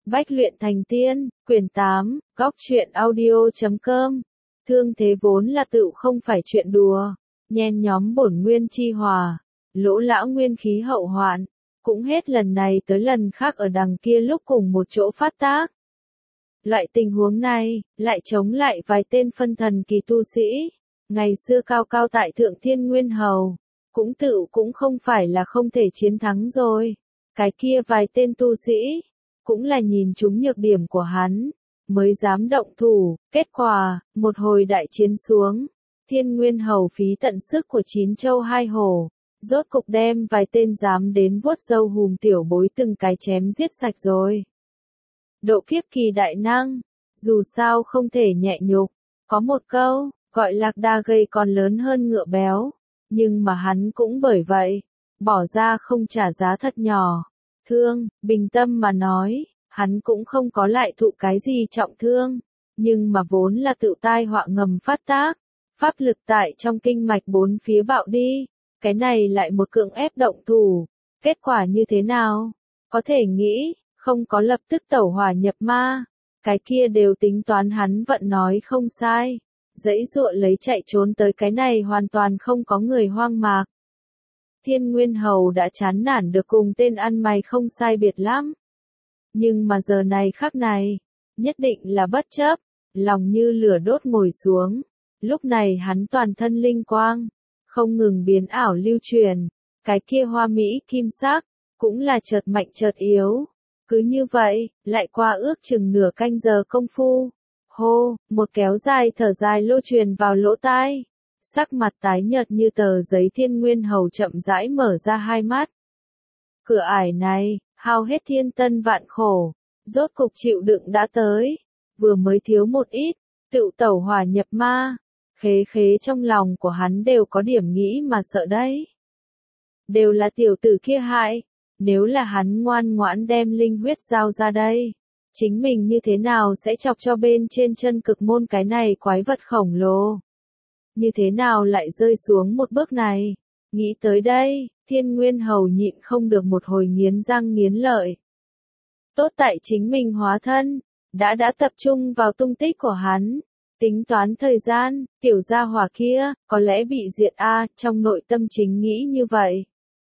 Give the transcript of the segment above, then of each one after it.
Bách luyện thành tiên, quyển 8, góc truyện audio.com. Thương thế vốn là tựu không phải chuyện đùa, nhen nhóm bổn nguyên chi hòa, lỗ lão nguyên khí hậu hoạn, cũng hết lần này tới lần khác ở đằng kia lúc cùng một chỗ phát tác. Loại tình huống này, lại chống lại vài tên phân thần kỳ tu sĩ, ngày xưa cao cao tại thượng Thiên Nguyên Hầu, cũng không phải là không thể chiến thắng rồi. Cái kia vài tên tu sĩ, cũng là nhìn trúng nhược điểm của hắn, mới dám động thủ. Kết quả, một hồi đại chiến xuống, Thiên Nguyên Hầu phí tận sức của 9 châu 2 hổ, rốt cục đem vài tên dám đến vuốt râu hùm tiểu bối từng cái chém giết sạch rồi. Độ kiếp kỳ đại năng, dù sao không thể nhẹ nhục, có một câu, gọi lạc đà gầy còn lớn hơn ngựa béo, nhưng mà hắn cũng bởi vậy, bỏ ra không trả giá thật nhỏ. Bình tâm mà nói, hắn cũng không có lại thụ cái gì trọng thương, nhưng mà vốn là tự tai họa ngầm phát tác, pháp lực tại trong kinh mạch bốn phía bạo đi, cái này lại một cưỡng ép động thủ, kết quả như thế nào? Có thể nghĩ, không có lập tức tẩu hỏa nhập ma, cái kia đều tính toán hắn vận nói không sai, dãy dụa lấy chạy trốn tới cái này hoàn toàn không có người hoang mạc. Thiên Nguyên Hầu đã chán nản được cùng tên ăn mày không sai biệt lắm. Nhưng mà giờ này khắc này, nhất định là bất chấp, lòng như lửa đốt ngồi xuống. Lúc này hắn toàn thân linh quang, không ngừng biến ảo lưu truyền, cái kia hoa mỹ kim sắc, cũng là chợt mạnh chợt yếu. Cứ như vậy, lại qua ước chừng nửa canh giờ công phu. Hô, một kéo dài thở dài lô truyền vào lỗ tai. Sắc mặt tái nhợt như tờ giấy Thiên Nguyên Hầu chậm rãi mở ra hai mắt. Cửa ải này, hao hết thiên tân vạn khổ, rốt cục chịu đựng đã tới, vừa mới thiếu một ít, tựu tẩu hỏa nhập ma, khế trong lòng của hắn đều có điểm nghĩ mà sợ đấy. Đều là tiểu tử kia hại, nếu là hắn ngoan ngoãn đem linh huyết giao ra đây, chính mình như thế nào sẽ chọc cho bên trên chân cực môn cái này quái vật khổng lồ. Như thế nào lại rơi xuống một bước này? Nghĩ tới đây, Thiên Nguyên Hầu nhịn không được một hồi nghiến răng nghiến lợi. Tốt tại chính mình hóa thân, đã tập trung vào tung tích của hắn, tính toán thời gian, tiểu gia hỏa kia, có lẽ bị diệt trong nội tâm chính nghĩ như vậy.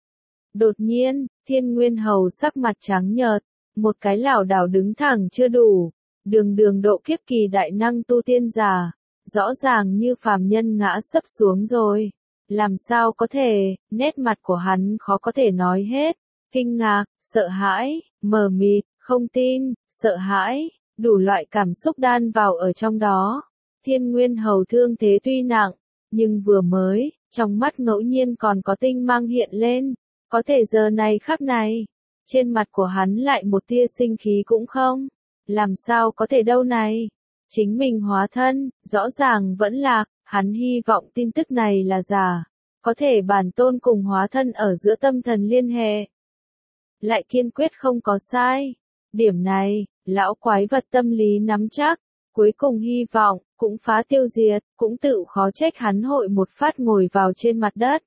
Đột nhiên, Thiên Nguyên Hầu sắc mặt trắng nhợt, một cái lảo đảo đứng thẳng chưa đủ, đường độ kiếp kỳ đại năng tu tiên giả. Rõ ràng như phàm nhân ngã sấp xuống rồi. Làm sao có thể, nét mặt của hắn khó có thể nói hết. Kinh ngạc, sợ hãi, mờ mịt, không tin, sợ hãi, đủ loại cảm xúc đan vào ở trong đó. Thiên Nguyên Hầu thương thế tuy nặng, nhưng vừa mới, trong mắt ngẫu nhiên còn có tinh mang hiện lên. Có thể giờ này khắc này, trên mặt của hắn lại một tia sinh khí cũng không. Làm sao có thể đâu này? Chính mình hóa thân, rõ ràng vẫn lạc, hắn hy vọng tin tức này là giả, có thể bản tôn cùng hóa thân ở giữa tâm thần liên hệ. Lại kiên quyết không có sai. Điểm này, lão quái vật tâm lý nắm chắc, cuối cùng hy vọng, cũng phá tiêu diệt, cũng tự khó trách hắn hội một phát ngồi vào trên mặt đất.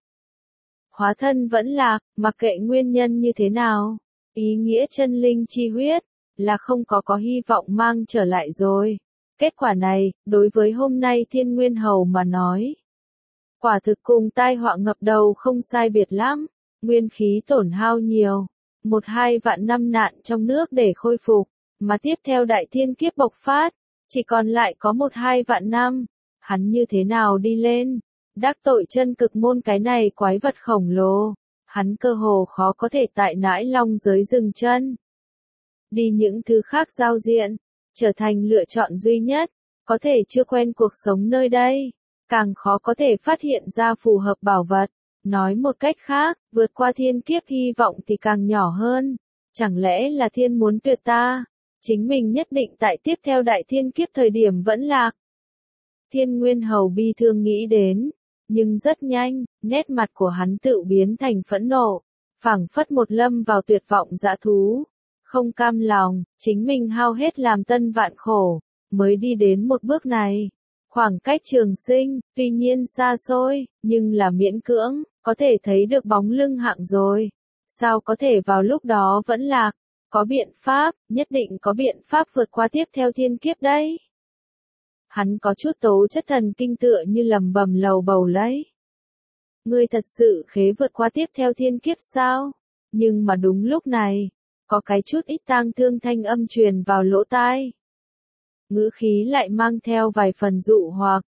Hóa thân vẫn lạc, mặc kệ nguyên nhân như thế nào, ý nghĩa chân linh chi huyết, là không có hy vọng mang trở lại rồi. Kết quả này, đối với hôm nay Thiên Nguyên Hầu mà nói, quả thực cùng tai họa ngập đầu không sai biệt lắm, nguyên khí tổn hao nhiều, 1-2 vạn năm nạn trong nước để khôi phục, mà tiếp theo đại thiên kiếp bộc phát, chỉ còn lại có 1-2 vạn năm, hắn như thế nào đi lên, đắc tội chân cực môn cái này quái vật khổng lồ, hắn cơ hồ khó có thể tại nãi long giới dừng chân. Đi những thứ khác giao diện, trở thành lựa chọn duy nhất, có thể chưa quen cuộc sống nơi đây, càng khó có thể phát hiện ra phù hợp bảo vật. Nói một cách khác, vượt qua thiên kiếp hy vọng thì càng nhỏ hơn. Chẳng lẽ là thiên muốn tuyệt ta? Chính mình nhất định tại tiếp theo đại thiên kiếp thời điểm vẫn lạc. Thiên Nguyên Hầu bi thương nghĩ đến, nhưng rất nhanh, nét mặt của hắn tự biến thành phẫn nộ, phảng phất một lâm vào tuyệt vọng dã thú. Không cam lòng, chính mình hao hết làm tân vạn khổ, mới đi đến một bước này. Khoảng cách trường sinh, tuy nhiên xa xôi, nhưng là miễn cưỡng, có thể thấy được bóng lưng hạng rồi. Sao có thể vào lúc đó vẫn lạc, Có biện pháp, nhất định có biện pháp vượt qua tiếp theo thiên kiếp đấy. Hắn có chút tố chất thần kinh tựa như lầm bầm lầu bầu lấy. Ngươi thật sự khế vượt qua tiếp theo thiên kiếp sao? Nhưng mà đúng lúc này, có cái chút ít tang thương thanh âm truyền vào lỗ tai. Ngữ khí lại mang theo vài phần dụ hoặc,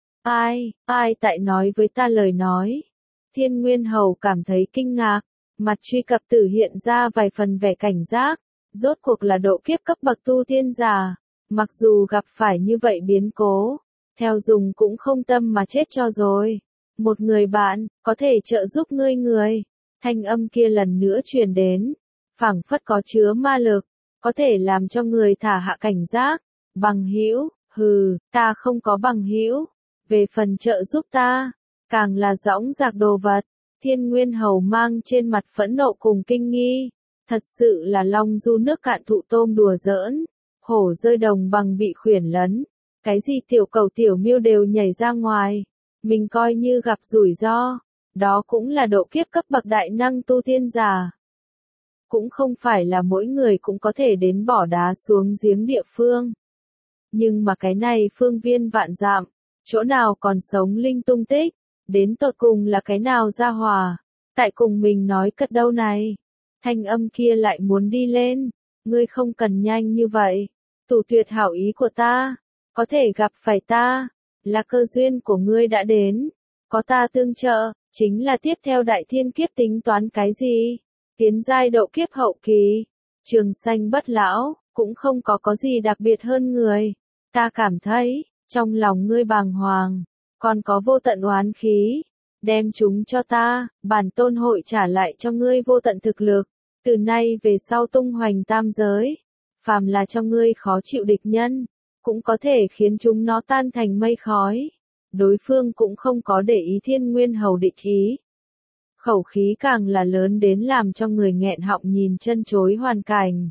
ai tại nói với ta lời nói. Thiên Nguyên Hầu cảm thấy kinh ngạc, mặt truy cập tử hiện ra vài phần vẻ cảnh giác, rốt cuộc là độ kiếp cấp bậc tu tiên giả, mặc dù gặp phải như vậy biến cố, theo dùng cũng không tâm mà chết cho rồi. Một người bạn, có thể trợ giúp ngươi người. Thanh âm kia lần nữa truyền đến, phảng phất có chứa ma lực, có thể làm cho người thả hạ cảnh giác. Bằng hữu, hừ, ta không có bằng hữu. Về phần trợ giúp ta, càng là dõng dạc đồ vật. Thiên Nguyên Hầu mang trên mặt phẫn nộ cùng kinh nghi. Thật sự là long du nước cạn thụ tôm đùa giỡn. Hổ rơi đồng bằng bị khuyển lấn. Cái gì tiểu cầu tiểu miêu đều nhảy ra ngoài. Mình coi như gặp rủi ro. Đó cũng là độ kiếp cấp bậc đại năng tu tiên giả. Cũng không phải là mỗi người cũng có thể đến bỏ đá xuống giếng địa phương. Nhưng mà cái này phương viên vạn dặm, chỗ nào còn sống linh tung tích, đến tột cùng là cái nào ra hòa, tại cùng mình nói cất đâu này. Thanh âm kia lại muốn đi lên, ngươi không cần nhanh như vậy, tù tuyệt hảo ý của ta, có thể gặp phải ta, là cơ duyên của ngươi đã đến, có ta tương trợ, chính là tiếp theo đại thiên kiếp tính toán cái gì, tiến giai độ kiếp hậu kỳ, trường sanh bất lão, cũng không có gì đặc biệt hơn người. Ta cảm thấy, trong lòng ngươi bàng hoàng, còn có vô tận oán khí, đem chúng cho ta, bản tôn hội trả lại cho ngươi vô tận thực lực, từ nay về sau tung hoành tam giới, phàm là cho ngươi khó chịu địch nhân, cũng có thể khiến chúng nó tan thành mây khói. Đối phương cũng không có để ý Thiên Nguyên Hầu địch ý. Khẩu khí càng là lớn đến làm cho người nghẹn họng nhìn chân chối hoàn cảnh.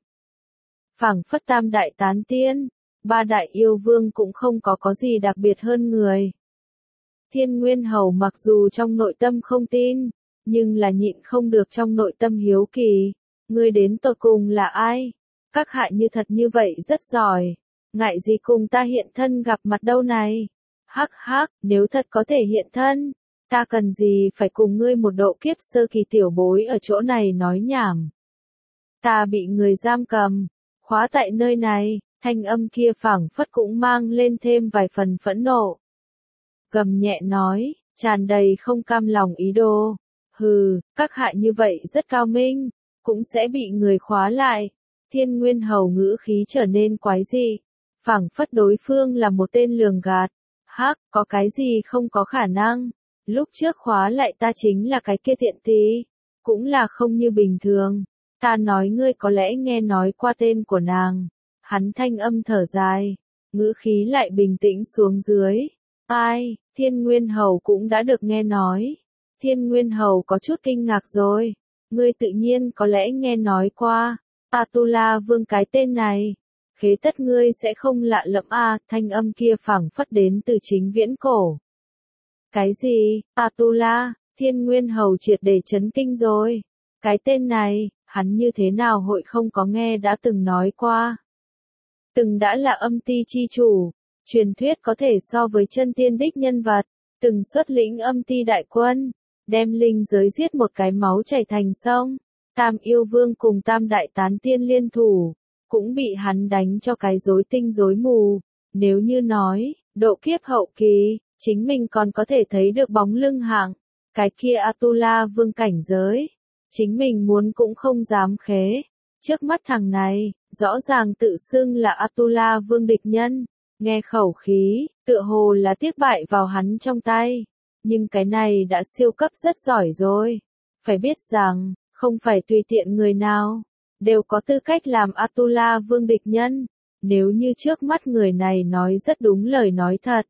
Phảng phất tam đại tán tiên. Ba đại yêu vương cũng không có gì đặc biệt hơn người. Thiên Nguyên Hầu mặc dù trong nội tâm không tin, nhưng là nhịn không được trong nội tâm hiếu kỳ. Ngươi đến tột cùng là ai? Các hạ như thật như vậy rất giỏi. Ngại gì cùng ta hiện thân gặp mặt đâu này? Hắc hắc, nếu thật có thể hiện thân, ta cần gì phải cùng ngươi một độ kiếp sơ kỳ tiểu bối ở chỗ này nói nhảm. Ta bị người giam cầm, khóa tại nơi này. Thanh âm kia phảng phất cũng mang lên thêm vài phần phẫn nộ. Gầm nhẹ nói, tràn đầy không cam lòng ý đồ. Hừ, các hạ như vậy rất cao minh, cũng sẽ bị người khóa lại. Thiên Nguyên Hầu ngữ khí trở nên quái dị, phảng phất đối phương là một tên lường gạt. Hắc, có cái gì không có khả năng. Lúc trước khóa lại ta chính là cái kia tiện tí, cũng là không như bình thường. Ta nói ngươi có lẽ nghe nói qua tên của nàng. Hắn thanh âm thở dài, ngữ khí lại bình tĩnh xuống dưới. Ai, Thiên Nguyên Hầu cũng đã được nghe nói. Thiên Nguyên Hầu có chút kinh ngạc rồi. Ngươi tự nhiên có lẽ nghe nói qua. Atula Vương cái tên này. Khế tất ngươi sẽ không lạ lẫm thanh âm kia phảng phất đến từ chính viễn cổ. Cái gì, Atula, Thiên Nguyên Hầu triệt để chấn kinh rồi. Cái tên này, hắn như thế nào hội không có nghe đã từng nói qua. Từng đã là âm ti chi chủ, truyền thuyết có thể so với chân tiên đích nhân vật, từng xuất lĩnh âm ti đại quân, đem linh giới giết một cái máu chảy thành sông, tam yêu vương cùng tam đại tán tiên liên thủ, cũng bị hắn đánh cho cái rối tinh rối mù, nếu như nói, độ kiếp hậu kỳ, chính mình còn có thể thấy được bóng lưng hạng, cái kia Atula vương cảnh giới, chính mình muốn cũng không dám khế. Trước mắt thằng này, rõ ràng tự xưng là Atula vương địch nhân, nghe khẩu khí, tựa hồ là tiếc bại vào hắn trong tay. Nhưng cái này đã siêu cấp rất giỏi rồi. Phải biết rằng, không phải tùy tiện người nào, đều có tư cách làm Atula vương địch nhân, nếu như trước mắt người này nói rất đúng lời nói thật.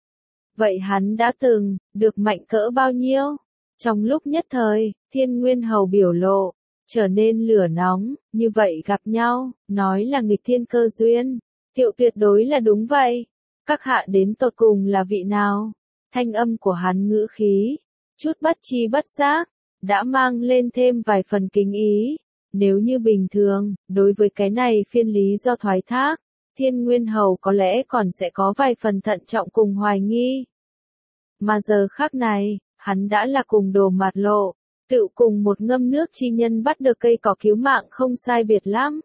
Vậy hắn đã từng, được mạnh cỡ bao nhiêu? Trong lúc nhất thời, Thiên Nguyên Hầu biểu lộ trở nên lửa nóng, như vậy gặp nhau, nói là nghịch thiên cơ duyên, Thiệu tuyệt đối là đúng vậy. Các hạ đến tột cùng là vị nào? Thanh âm của hắn ngữ khí, chút bất chi bất giác, đã mang lên thêm vài phần kính ý. Nếu như bình thường, đối với cái này phiên lý do thoái thác, Thiên Nguyên Hầu có lẽ còn sẽ có vài phần thận trọng cùng hoài nghi. Mà giờ khắc này, hắn đã là cùng đồ mặt lộ, tự cùng một ngâm nước chi nhân bắt được cây cỏ cứu mạng không sai biệt lắm.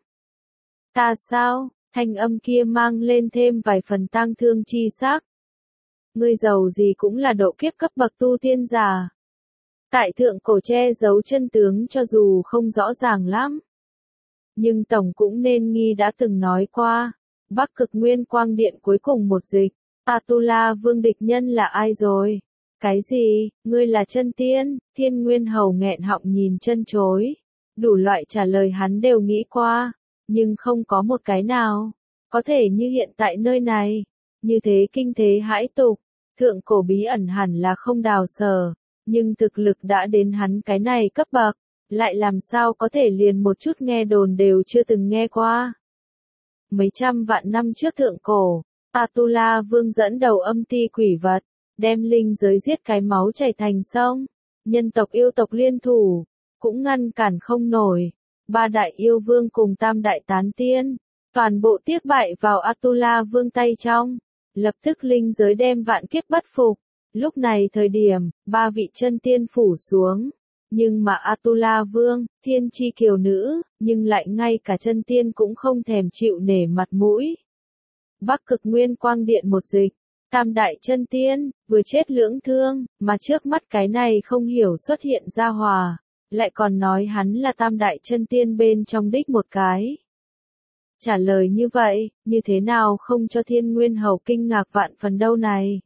Ta sao? Thanh âm kia mang lên thêm vài phần tang thương chi sắc. Ngươi giàu gì cũng là độ kiếp cấp bậc tu tiên giả. Tại thượng cổ che giấu chân tướng cho dù không rõ ràng lắm. Nhưng Tổng cũng nên nghi đã từng nói qua, Bắc Cực Nguyên Quang Điện cuối cùng một dịch, Atula Vương địch nhân là ai rồi? Cái gì, ngươi là chân tiên? Thiên Nguyên Hầu nghẹn họng nhìn chân chối. Đủ loại trả lời hắn đều nghĩ qua, nhưng không có một cái nào có thể như hiện tại nơi này. Như thế kinh thế hãi tục, thượng cổ bí ẩn hẳn là không đào sở, nhưng thực lực đã đến hắn cái này cấp bậc, lại làm sao có thể liền một chút nghe đồn đều chưa từng nghe qua. Mấy trăm vạn năm trước thượng cổ, Atula Vương dẫn đầu âm ti quỷ vật, đem linh giới giết cái máu chảy thành sông, nhân tộc yêu tộc liên thủ, cũng ngăn cản không nổi. Ba đại yêu vương cùng tam đại tán tiên, toàn bộ tiếc bại vào Atula Vương tay trong, lập tức linh giới đem vạn kiếp bất phục. Lúc này thời điểm, ba vị chân tiên phủ xuống, nhưng mà Atula Vương, thiên chi kiều nữ, nhưng lại ngay cả chân tiên cũng không thèm chịu nể mặt mũi. Bắc Cực Nguyên Quang Điện một dịch, tam đại chân tiên, vừa chết lưỡng thương, mà trước mắt cái này không hiểu xuất hiện ra hòa, lại còn nói hắn là tam đại chân tiên bên trong đích một cái. Trả lời như vậy, như thế nào không cho Thiên Nguyên Hầu kinh ngạc vạn phần đâu này?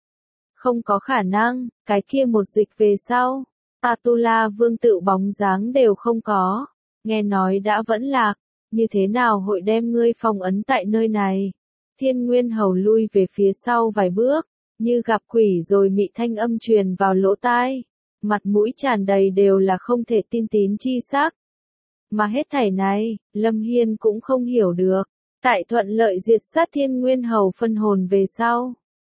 Không có khả năng, cái kia một dịch về sau, Atula Vương tự bóng dáng đều không có, nghe nói đã vẫn lạc, như thế nào hội đem ngươi phong ấn tại nơi này? Thiên Nguyên Hầu lui về phía sau vài bước, như gặp quỷ rồi mị thanh âm truyền vào lỗ tai, mặt mũi tràn đầy đều là không thể tin tín chi sắc. Mà hết thảy này, Lâm Hiên cũng không hiểu được, tại thuận lợi diệt sát Thiên Nguyên Hầu phân hồn về sau.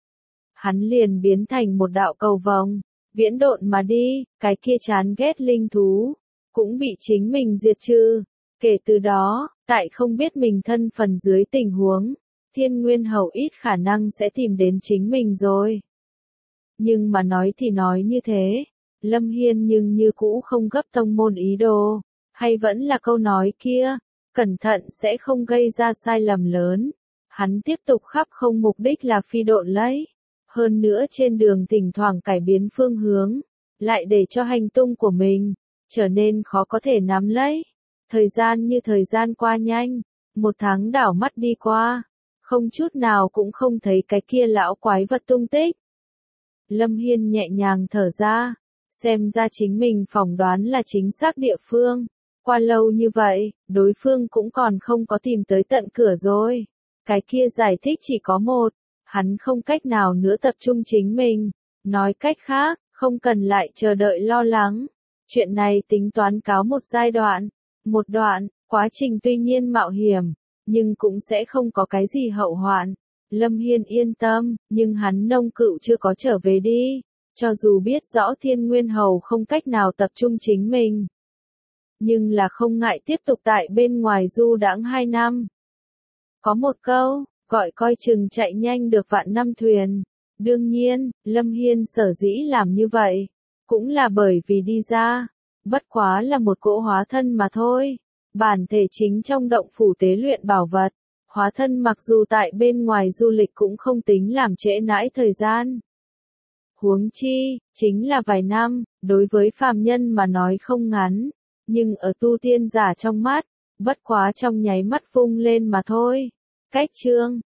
Hắn liền biến thành một đạo cầu vồng, viễn độn mà đi, cái kia chán ghét linh thú, cũng bị chính mình diệt trừ. Kể từ đó, tại không biết mình thân phần dưới tình huống, Thiên Nguyên Hầu ít khả năng sẽ tìm đến chính mình rồi. Nhưng mà nói thì nói như thế, Lâm Hiên nhưng như cũ không gấp tông môn ý đồ, hay vẫn là câu nói kia, cẩn thận sẽ không gây ra sai lầm lớn. Hắn tiếp tục khắp không mục đích là phi độn lấy. Hơn nữa trên đường thỉnh thoảng cải biến phương hướng, lại để cho hành tung của mình trở nên khó có thể nắm lấy. Thời gian như thời gian qua nhanh, một tháng đảo mắt đi qua, không chút nào cũng không thấy cái kia lão quái vật tung tích. Lâm Hiên nhẹ nhàng thở ra, xem ra chính mình phỏng đoán là chính xác địa phương. Qua lâu như vậy, đối phương cũng còn không có tìm tới tận cửa rồi. Cái kia giải thích chỉ có một. Hắn không cách nào nữa tập trung chính mình. Nói cách khác, không cần lại chờ đợi lo lắng. Chuyện này tính toán cáo một giai đoạn. Một đoạn, quá trình tuy nhiên mạo hiểm, nhưng cũng sẽ không có cái gì hậu hoạn. Lâm Hiên yên tâm, nhưng hắn nông cựu chưa có trở về đi. Cho dù biết rõ Thiên Nguyên Hầu không cách nào tập trung chính mình. Nhưng là không ngại tiếp tục tại bên ngoài du đãng 2 năm. Có một câu, gọi coi chừng chạy nhanh được vạn năm thuyền. Đương nhiên, Lâm Hiên sở dĩ làm như vậy, cũng là bởi vì đi ra, bất quá là một cỗ hóa thân mà thôi. Bản thể chính trong động phủ tế luyện bảo vật, hóa thân mặc dù tại bên ngoài du lịch cũng không tính làm trễ nãi thời gian. Huống chi, chính là vài năm, đối với phàm nhân mà nói không ngắn, nhưng ở tu tiên giả trong mắt, bất quá trong nháy mắt vung lên mà thôi. Cách chương